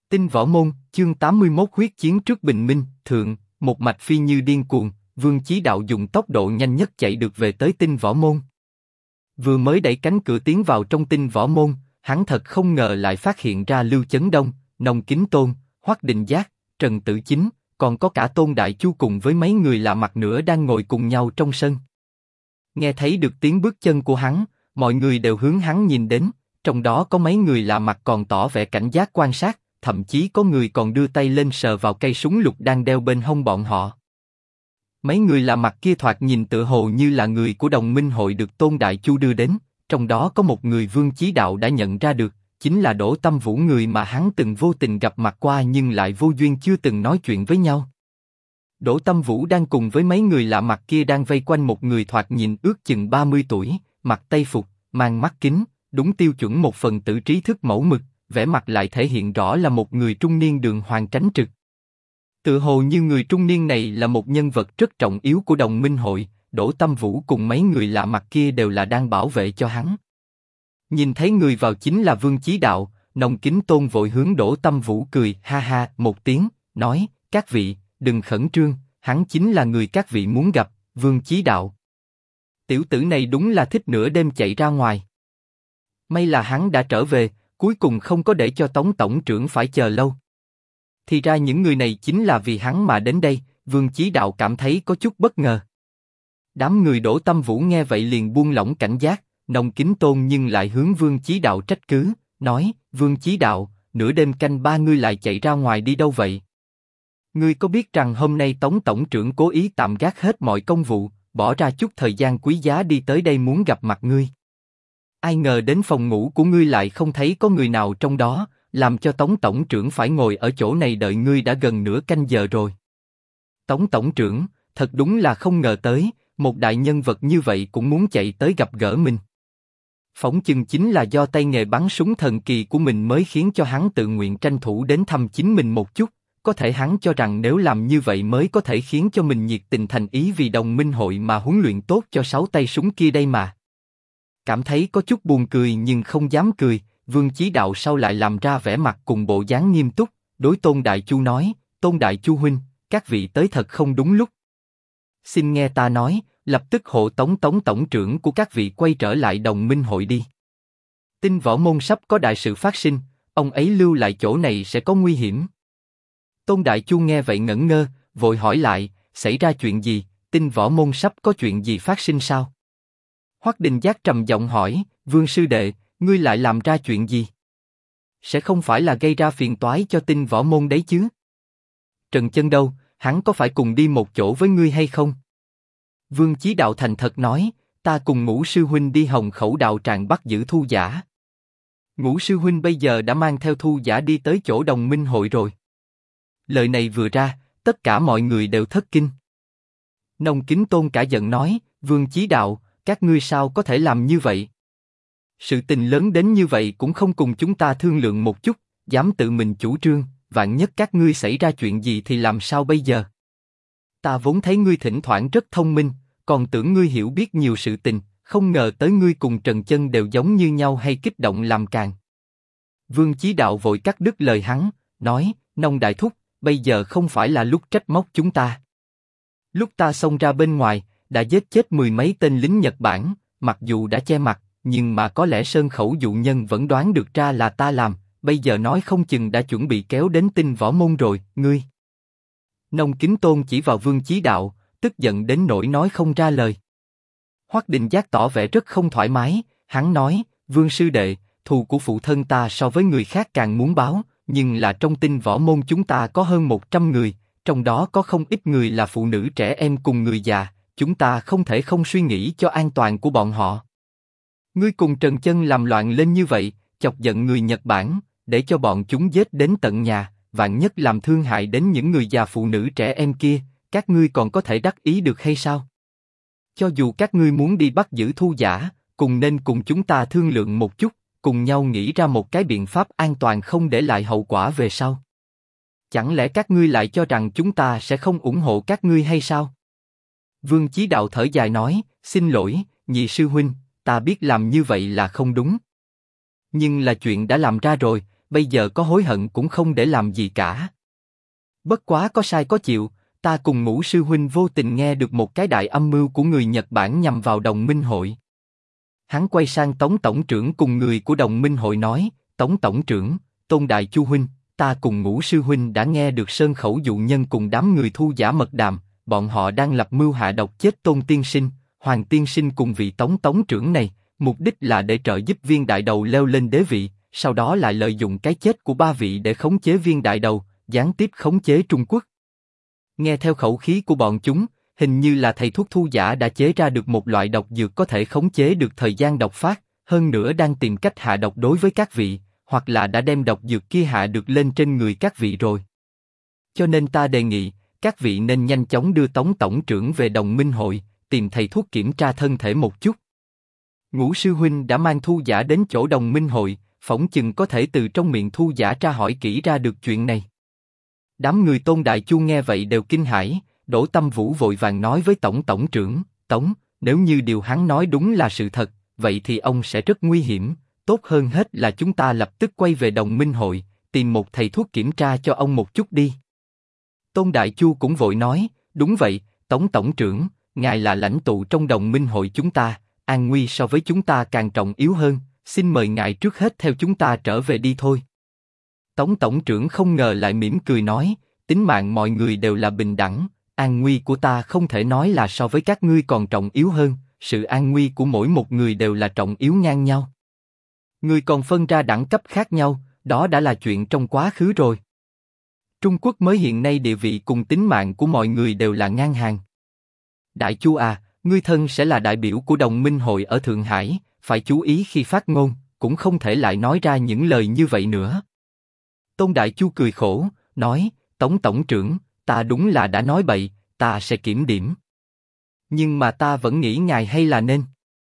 Tinh Võ Môn, chương 81 huyết chiến trước bình minh, thượng, một mạch phi như điên cuồng, Vương Chí Đạo dùng tốc độ nhanh nhất chạy được về tới Tinh Võ Môn. Vừa mới đẩy cánh cửa tiến vào trong Tinh Võ Môn, hắn thật không ngờ lại phát hiện ra Lưu Chấn Đông, Nông Kính Tôn, Hoắc Định Giác, Trần Tử Chính, còn có cả Tôn Đại Chu cùng với mấy người lạ mặt nữa đang ngồi cùng nhau trong sân. Nghe thấy được tiếng bước chân của hắn, mọi người đều hướng hắn nhìn đến, trong đó có mấy người lạ mặt còn tỏ vẻ cảnh giác quan sát, thậm chí có người còn đưa tay lên sờ vào cây súng lục đang đeo bên hông bọn họ. Mấy người lạ mặt kia thoạt nhìn tựa hồ như là người của Đồng Minh Hội được Tôn Đại Chu đưa đến, trong đó có một người Vương Chí Đạo đã nhận ra được, chính là Đỗ Tâm Vũ, người mà hắn từng vô tình gặp mặt qua nhưng lại vô duyên chưa từng nói chuyện với nhau. Đỗ Tâm Vũ đang cùng với mấy người lạ mặt kia đang vây quanh một người thoạt nhìn ước chừng 30 tuổi, mặc tây phục, mang mắt kính, đúng tiêu chuẩn một phần tử trí thức mẫu mực, vẻ mặt lại thể hiện rõ là một người trung niên đường hoàng tránh trực. Tựa hồ như người trung niên này là một nhân vật rất trọng yếu của Đồng Minh Hội, Đỗ Tâm Vũ cùng mấy người lạ mặt kia đều là đang bảo vệ cho hắn. Nhìn thấy người vào chính là Vương Chí Đạo, Nông Kính Tôn vội hướng Đỗ Tâm Vũ cười ha ha một tiếng, nói: các vị, đừng khẩn trương, hắn chính là người các vị muốn gặp, Vương Chí Đạo. Tiểu tử này đúng là thích nửa đêm chạy ra ngoài. May là hắn đã trở về, cuối cùng không có để cho Tống tổng trưởng phải chờ lâu. Thì ra những người này chính là vì hắn mà đến đây, Vương Chí Đạo cảm thấy có chút bất ngờ. Đám người Đỗ Tâm Vũ nghe vậy liền buông lỏng cảnh giác, Nông Kính Tôn nhưng lại hướng Vương Chí Đạo trách cứ, nói: Vương Chí Đạo, nửa đêm canh ba ngươi lại chạy ra ngoài đi đâu vậy? Ngươi có biết rằng hôm nay Tống tổng trưởng cố ý tạm gác hết mọi công vụ, bỏ ra chút thời gian quý giá đi tới đây muốn gặp mặt ngươi. Ai ngờ đến phòng ngủ của ngươi lại không thấy có người nào trong đó, làm cho Tống tổng trưởng phải ngồi ở chỗ này đợi ngươi đã gần nửa canh giờ rồi. Tống tổng trưởng, thật đúng là không ngờ tới, một đại nhân vật như vậy cũng muốn chạy tới gặp gỡ mình. Phỏng chừng chính là do tay nghề bắn súng thần kỳ của mình mới khiến cho hắn tự nguyện tranh thủ đến thăm chính mình một chút. Có thể hắn cho rằng nếu làm như vậy mới có thể khiến cho mình nhiệt tình thành ý vì Đồng Minh Hội mà huấn luyện tốt cho 6 tay súng kia đây mà. Cảm thấy có chút buồn cười nhưng không dám cười, Vương Chí Đạo sau lại làm ra vẻ mặt cùng bộ dáng nghiêm túc, đối Tôn Đại Chu nói: Tôn Đại Chu huynh, các vị tới thật không đúng lúc. Xin nghe ta nói, lập tức hộ tống Tống tổng trưởng của các vị quay trở lại Đồng Minh Hội đi. Tinh Võ Môn sắp có đại sự phát sinh, ông ấy lưu lại chỗ này sẽ có nguy hiểm. Tôn Đại Chu nghe vậy ngẩn ngơ, vội hỏi lại: xảy ra chuyện gì? Tinh Võ Môn sắp có chuyện gì phát sinh sao? Hoắc Định Giác trầm giọng hỏi: Vương sư đệ, ngươi lại làm ra chuyện gì? Sẽ không phải là gây ra phiền toái cho Tinh Võ Môn đấy chứ? Trần Chân đâu, hắn có phải cùng đi một chỗ với ngươi hay không? Vương Chí Đạo thành thật nói: ta cùng Ngũ sư huynh đi Hồng Khẩu đạo tràng bắt giữ Thu Giả. Ngũ sư huynh bây giờ đã mang theo Thu Giả đi tới chỗ Đồng Minh Hội rồi. Lời này vừa ra, tất cả mọi người đều thất kinh. Nông Kính Tôn cả giận nói: Vương Chí Đạo, các ngươi sao có thể làm như vậy? Sự tình lớn đến như vậy cũng không cùng chúng ta thương lượng một chút, dám tự mình chủ trương, vạn nhất các ngươi xảy ra chuyện gì thì làm sao bây giờ? Ta vốn thấy ngươi thỉnh thoảng rất thông minh, còn tưởng ngươi hiểu biết nhiều sự tình, không ngờ tới ngươi cùng Trần Chân đều giống như nhau hay kích động làm càng. Vương Chí Đạo vội cắt đứt lời hắn, nói: Nông đại thúc, bây giờ không phải là lúc trách móc chúng ta. Lúc ta xông ra bên ngoài, đã giết chết 10 mấy tên lính Nhật Bản, mặc dù đã che mặt, nhưng mà có lẽ Sơn Khẩu dụ nhân vẫn đoán được ra là ta làm, bây giờ nói không chừng đã chuẩn bị kéo đến Tinh Võ Môn rồi, ngươi. Nông Kính Tôn chỉ vào Vương Chí Đạo, tức giận đến nỗi nói không ra lời. Hoắc Định Giác tỏ vẻ rất không thoải mái, hắn nói: Vương sư đệ, thù của phụ thân ta so với người khác càng muốn báo, nhưng là trong Tinh Võ Môn chúng ta có hơn 100 người, trong đó có không ít người là phụ nữ trẻ em cùng người già, chúng ta không thể không suy nghĩ cho an toàn của bọn họ. Ngươi cùng Trần Chân làm loạn lên như vậy, chọc giận người Nhật Bản, để cho bọn chúng giết đến tận nhà, vạn nhất làm thương hại đến những người già phụ nữ trẻ em kia, các ngươi còn có thể đắc ý được hay sao? Cho dù các ngươi muốn đi bắt giữ Thu Giả, cùng nên cùng chúng ta thương lượng một chút, cùng nhau nghĩ ra một cái biện pháp an toàn không để lại hậu quả về sau. Chẳng lẽ các ngươi lại cho rằng chúng ta sẽ không ủng hộ các ngươi hay sao? Vương Chí Đạo thở dài nói: xin lỗi, nhị sư huynh, ta biết làm như vậy là không đúng. Nhưng là chuyện đã làm ra rồi, bây giờ có hối hận cũng không để làm gì cả. Bất quá có sai có chịu, ta cùng Ngũ sư huynh vô tình nghe được một cái đại âm mưu của người Nhật Bản nhằm vào Đồng Minh hội. Hắn quay sang Tống tổng trưởng cùng người của Đồng Minh hội nói, Tống tổng trưởng, Tôn Đại Chu huynh, ta cùng Ngũ sư huynh đã nghe được Sơn Khẩu dụ nhân cùng đám người thu giả mật đàm, bọn họ đang lập mưu hạ độc chết Tôn tiên sinh, Hoàng tiên sinh cùng vị Tống tổng trưởng này, mục đích là để trợ giúp Viên đại đầu leo lên đế vị, sau đó lại lợi dụng cái chết của ba vị để khống chế Viên đại đầu, gián tiếp khống chế Trung Quốc. Nghe theo khẩu khí của bọn chúng, hình như là thầy thuốc thu giả đã chế ra được một loại độc dược có thể khống chế được thời gian độc phát, hơn nữa đang tìm cách hạ độc đối với các vị, hoặc là đã đem độc dược kia hạ được lên trên người các vị rồi. Cho nên ta đề nghị, các vị nên nhanh chóng đưa Tống tổng trưởng về Đồng Minh hội, tìm thầy thuốc kiểm tra thân thể một chút. Ngũ sư huynh đã mang thu giả đến chỗ Đồng Minh hội, phỏng chừng có thể từ trong miệng thu giả tra hỏi kỹ ra được chuyện này. Đám người Tôn Đại Chu nghe vậy đều kinh hãi, Đỗ Tâm Vũ vội vàng nói với Tổng tổng trưởng, Tống, nếu như điều hắn nói đúng là sự thật, vậy thì ông sẽ rất nguy hiểm, tốt hơn hết là chúng ta lập tức quay về Đồng Minh hội, tìm một thầy thuốc kiểm tra cho ông một chút đi. Tôn Đại Chu cũng vội nói, đúng vậy, Tống tổng trưởng, ngài là lãnh tụ trong Đồng Minh hội chúng ta, an nguy so với chúng ta càng trọng yếu hơn, xin mời ngài trước hết theo chúng ta trở về đi thôi. Tống tổng trưởng không ngờ lại mỉm cười nói, tính mạng mọi người đều là bình đẳng, an nguy của ta không thể nói là so với các ngươi còn trọng yếu hơn, sự an nguy của mỗi một người đều là trọng yếu ngang nhau. Ngươi còn phân ra đẳng cấp khác nhau, đó đã là chuyện trong quá khứ rồi. Trung Quốc mới hiện nay địa vị cùng tính mạng của mọi người đều là ngang hàng. Đại Chu à, ngươi thân sẽ là đại biểu của Đồng Minh hội ở Thượng Hải, phải chú ý khi phát ngôn, cũng không thể lại nói ra những lời như vậy nữa. Tôn Đại Chu cười khổ, nói, Tống tổng trưởng, ta đúng là đã nói bậy, ta sẽ kiểm điểm. Nhưng mà ta vẫn nghĩ ngài hay là nên.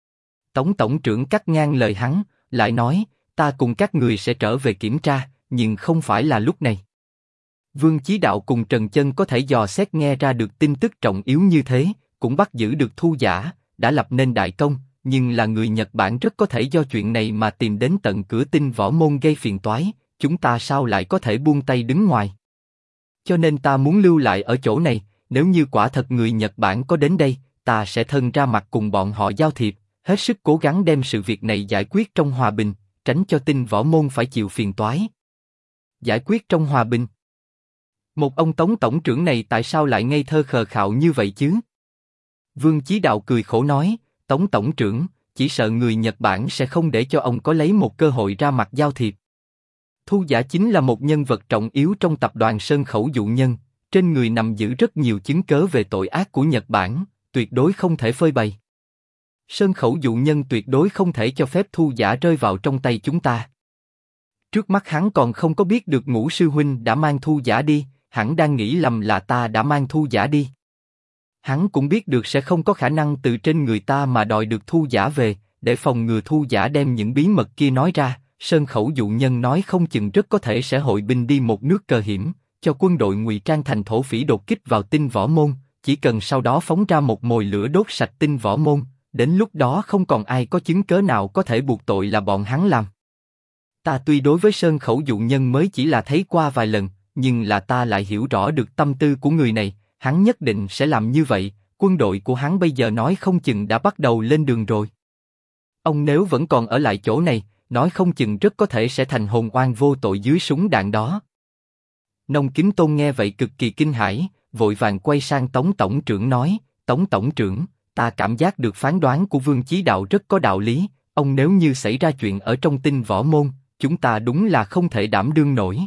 Tống tổng trưởng cắt ngang lời hắn, lại nói, ta cùng các người sẽ trở về kiểm tra, nhưng không phải là lúc này. Vương Chí Đạo cùng Trần Chân có thể dò xét nghe ra được tin tức trọng yếu như thế, cũng bắt giữ được thu giả, đã lập nên đại công, nhưng là người Nhật Bản rất có thể do chuyện này mà tìm đến tận cửa Tinh Võ Môn gây phiền toái, chúng ta sao lại có thể buông tay đứng ngoài? Cho nên ta muốn lưu lại ở chỗ này, nếu như quả thật người Nhật Bản có đến đây, ta sẽ thân ra mặt cùng bọn họ giao thiệp, hết sức cố gắng đem sự việc này giải quyết trong hòa bình, tránh cho Tinh Võ Môn phải chịu phiền toái. Giải quyết trong hòa bình? Một ông Tống tổng trưởng này tại sao lại ngây thơ khờ khạo như vậy chứ? Vương Chí Đạo cười khổ nói, Tống tổng trưởng, chỉ sợ người Nhật Bản sẽ không để cho ông có lấy một cơ hội ra mặt giao thiệp. Thu giả chính là một nhân vật trọng yếu trong tập đoàn Sơn Khẩu dụ nhân, trên người nằm giữ rất nhiều chứng cớ về tội ác của Nhật Bản, tuyệt đối không thể phơi bày. Sơn Khẩu dụ nhân tuyệt đối không thể cho phép thu giả rơi vào trong tay chúng ta. Trước mắt hắn còn không có biết được Ngũ sư huynh đã mang thu giả đi, hắn đang nghĩ lầm là ta đã mang thu giả đi. Hắn cũng biết được sẽ không có khả năng từ trên người ta mà đòi được thu giả về, để phòng ngừa thu giả đem những bí mật kia nói ra. Sơn Khẩu dụ nhân nói không chừng rất có thể sẽ hội binh đi một nước cờ hiểm, cho quân đội ngụy trang thành thổ phỉ đột kích vào Tinh Võ Môn, chỉ cần sau đó phóng ra một mồi lửa đốt sạch Tinh Võ Môn, đến lúc đó không còn ai có chứng cớ nào có thể buộc tội là bọn hắn làm. Ta tuy đối với Sơn Khẩu dụ nhân mới chỉ là thấy qua vài lần, nhưng là ta lại hiểu rõ được tâm tư của người này, hắn nhất định sẽ làm như vậy, quân đội của hắn bây giờ nói không chừng đã bắt đầu lên đường rồi. Ông nếu vẫn còn ở lại chỗ này, nói không chừng rất có thể sẽ thành hồn oan vô tội dưới súng đạn đó. Nông Kính Tôn nghe vậy cực kỳ kinh hãi, vội vàng quay sang Tống tổng trưởng nói, Tống tổng trưởng, ta cảm giác được phán đoán của Vương Chí Đạo rất có đạo lý, ông nếu như xảy ra chuyện ở trong Tinh Võ Môn, chúng ta đúng là không thể đảm đương nổi.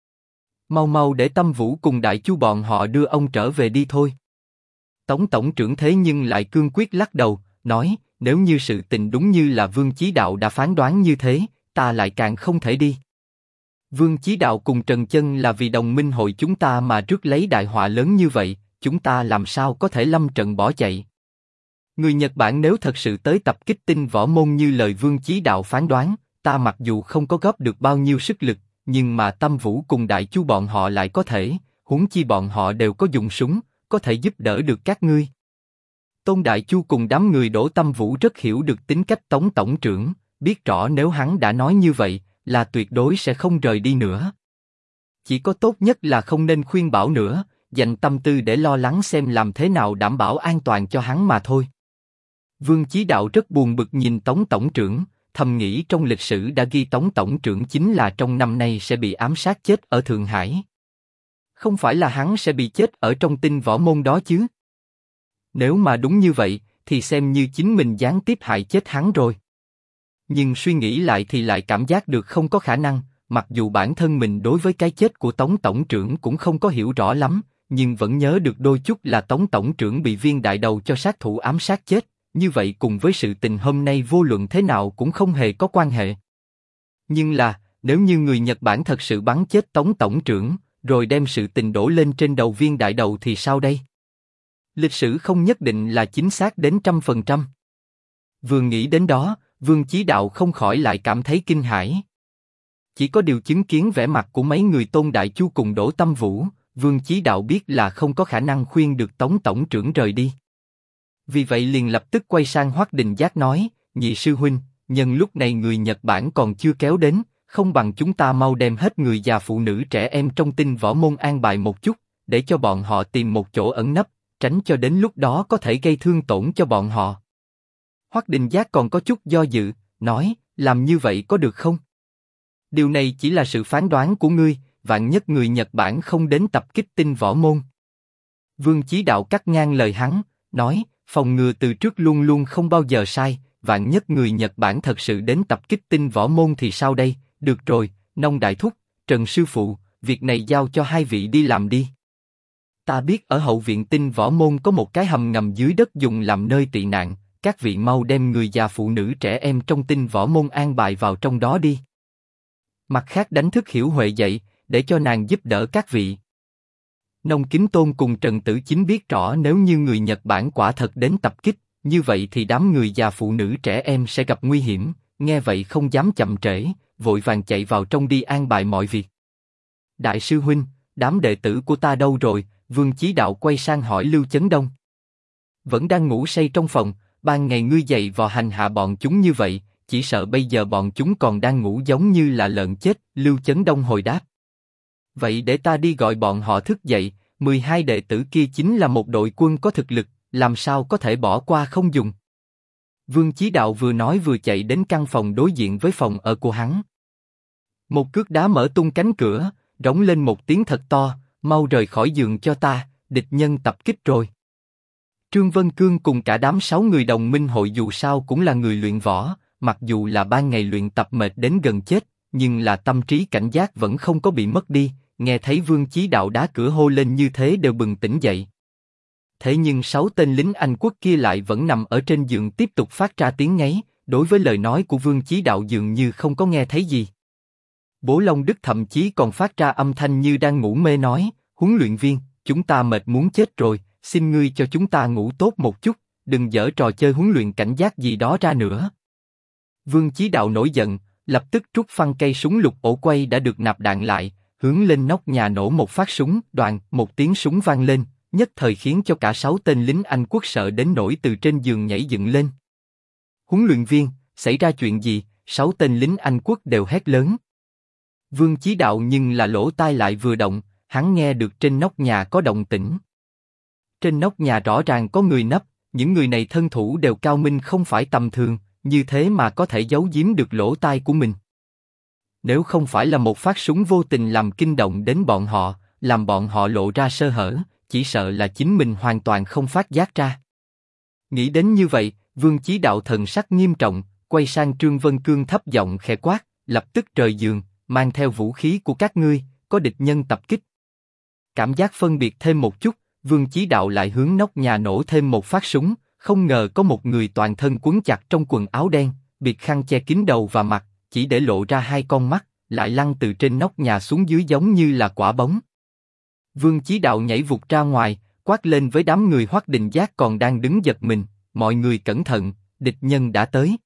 Mau mau để Tâm Vũ cùng Đại Chu bọn họ đưa ông trở về đi thôi. Tống tổng trưởng thế nhưng lại cương quyết lắc đầu, nói, nếu như sự tình đúng như là Vương Chí Đạo đã phán đoán như thế, ta lại càng không thể đi. Vương Chí Đạo cùng Trần Chân là vì Đồng Minh hội chúng ta mà rước lấy đại họa lớn như vậy, chúng ta làm sao có thể lâm trận bỏ chạy? Người Nhật Bản nếu thật sự tới tập kích Tinh Võ Môn như lời Vương Chí Đạo phán đoán, ta mặc dù không có góp được bao nhiêu sức lực, nhưng mà Tâm Vũ cùng Đại Chu bọn họ lại có thể, huống chi bọn họ đều có dùng súng, có thể giúp đỡ được các ngươi. Tôn Đại Chu cùng đám người Đỗ Tâm Vũ rất hiểu được tính cách Tống tổng trưởng, biết rõ nếu hắn đã nói như vậy, là tuyệt đối sẽ không rời đi nữa. Chỉ có tốt nhất là không nên khuyên bảo nữa, dành tâm tư để lo lắng xem làm thế nào đảm bảo an toàn cho hắn mà thôi. Vương Chí Đạo rất buồn bực nhìn Tống tổng trưởng, thầm nghĩ trong lịch sử đã ghi Tống tổng trưởng chính là trong năm nay sẽ bị ám sát chết ở Thượng Hải. Không phải là hắn sẽ bị chết ở trong Tinh Võ Môn đó chứ? Nếu mà đúng như vậy, thì xem như chính mình gián tiếp hại chết hắn rồi. Nhưng suy nghĩ lại thì lại cảm giác được không có khả năng, mặc dù bản thân mình đối với cái chết của Tống tổng trưởng cũng không có hiểu rõ lắm, nhưng vẫn nhớ được đôi chút là Tống tổng trưởng bị viên đại đầu cho sát thủ ám sát chết, như vậy cùng với sự tình hôm nay vô luận thế nào cũng không hề có quan hệ. Nhưng là, nếu như người Nhật Bản thật sự bắn chết Tống tổng trưởng, rồi đem sự tình đổ lên trên đầu viên đại đầu thì sao đây? Lịch sử không nhất định là chính xác đến 100%. Vừa nghĩ đến đó, Vương Chí Đạo không khỏi lại cảm thấy kinh hãi. Chỉ có điều chứng kiến vẻ mặt của mấy người Tôn Đại Chu cùng Đỗ Tâm Vũ, Vương Chí Đạo biết là không có khả năng khuyên được Tống tổng trưởng rời đi. Vì vậy liền lập tức quay sang Hoắc Đình Giác nói, nhị sư huynh, nhân lúc này người Nhật Bản còn chưa kéo đến, không bằng chúng ta mau đem hết người già phụ nữ trẻ em trong Tinh Võ Môn an bài một chút, để cho bọn họ tìm một chỗ ẩn nấp, tránh cho đến lúc đó có thể gây thương tổn cho bọn họ. Hoắc Đình Giác còn có chút do dự, nói, làm như vậy có được không? Điều này chỉ là sự phán đoán của ngươi, vạn nhất người Nhật Bản không đến tập kích Tinh Võ Môn. Vương Chí Đạo cắt ngang lời hắn, nói, phòng ngừa từ trước luôn luôn không bao giờ sai, vạn nhất người Nhật Bản thật sự đến tập kích Tinh Võ Môn thì sao đây? Được rồi, Nông Đại Thúc, Trần Sư Phụ, việc này giao cho hai vị đi làm đi. Ta biết ở hậu viện Tinh Võ Môn có một cái hầm ngầm dưới đất dùng làm nơi tị nạn, các vị mau đem người già phụ nữ trẻ em trong Tinh Võ Môn an bài vào trong đó đi. Mặt khác đánh thức Hiểu Huệ dậy, để cho nàng giúp đỡ các vị. Nông Kính Tôn cùng Trần Tử Chính biết rõ nếu như người Nhật Bản quả thật đến tập kích, như vậy thì đám người già phụ nữ trẻ em sẽ gặp nguy hiểm, nghe vậy không dám chậm trễ, vội vàng chạy vào trong đi an bài mọi việc. Đại sư huynh, đám đệ tử của ta đâu rồi? Vương Chí Đạo quay sang hỏi Lưu Chấn Đông. Vẫn đang ngủ say trong phòng, ban ngày ngươi dậy vò hành hạ bọn chúng như vậy, chỉ sợ bây giờ bọn chúng còn đang ngủ giống như là lợn chết. Lưu Chấn Đông hồi đáp. Vậy để ta đi gọi bọn họ thức dậy, 12 đệ tử kia chính là một đội quân có thực lực, làm sao có thể bỏ qua không dùng. Vương Chí Đạo vừa nói vừa chạy đến căn phòng đối diện với phòng ở của hắn. Một cước đá mở tung cánh cửa, rống lên một tiếng thật to, mau rời khỏi giường cho ta, địch nhân tập kích rồi. Trương Vân Cương cùng cả đám 6 người đồng minh hội dù sao cũng là người luyện võ, mặc dù là ban ngày luyện tập mệt đến gần chết, nhưng là tâm trí cảnh giác vẫn không có bị mất đi, nghe thấy Vương Chí Đạo đá cửa hô lên như thế đều bừng tỉnh dậy. Thế nhưng 6 tên lính Anh quốc kia lại vẫn nằm ở trên giường tiếp tục phát ra tiếng ngáy, đối với lời nói của Vương Chí Đạo dường như không có nghe thấy gì. Bố Long Đức thậm chí còn phát ra âm thanh như đang ngủ mê nói, huấn luyện viên, chúng ta mệt muốn chết rồi, xin ngươi cho chúng ta ngủ tốt một chút, đừng dở trò chơi huấn luyện cảnh giác gì đó ra nữa. Vương Chí Đạo nổi giận, lập tức rút phăng cây súng lục ổ quay đã được nạp đạn lại, hướng lên nóc nhà nổ một phát súng, đoạn, một tiếng súng vang lên, nhất thời khiến cho cả 6 tên lính Anh quốc sợ đến nỗi từ trên giường nhảy dựng lên. Huấn luyện viên, xảy ra chuyện gì? 6 tên lính Anh quốc đều hét lớn. Vương Chí Đạo nhưng là lỗ tai lại vừa động, hắn nghe được trên nóc nhà có động tĩnh. Trên nóc nhà rõ ràng có người nấp, những người này thân thủ đều cao minh không phải tầm thường, như thế mà có thể giấu giếm được lỗ tai của mình. Nếu không phải là một phát súng vô tình làm kinh động đến bọn họ, làm bọn họ lộ ra sơ hở, chỉ sợ là chính mình hoàn toàn không phát giác ra. Nghĩ đến như vậy, Vương Chí Đạo thần sắc nghiêm trọng, quay sang Trương Vân Cương thấp giọng khẽ quát, lập tức rời giường, mang theo vũ khí của các ngươi, có địch nhân tập kích. Cảm giác phân biệt thêm một chút, Vương Chí Đạo lại hướng nóc nhà nổ thêm một phát súng, không ngờ có một người toàn thân quấn chặt trong quần áo đen, bịt khăn che kín đầu và mặt, chỉ để lộ ra 2 con mắt, lại lăn từ trên nóc nhà xuống dưới giống như là quả bóng. Vương Chí Đạo nhảy vụt ra ngoài, quát lên với đám người Hoắc Đình Giác còn đang đứng giật mình, mọi người cẩn thận, địch nhân đã tới.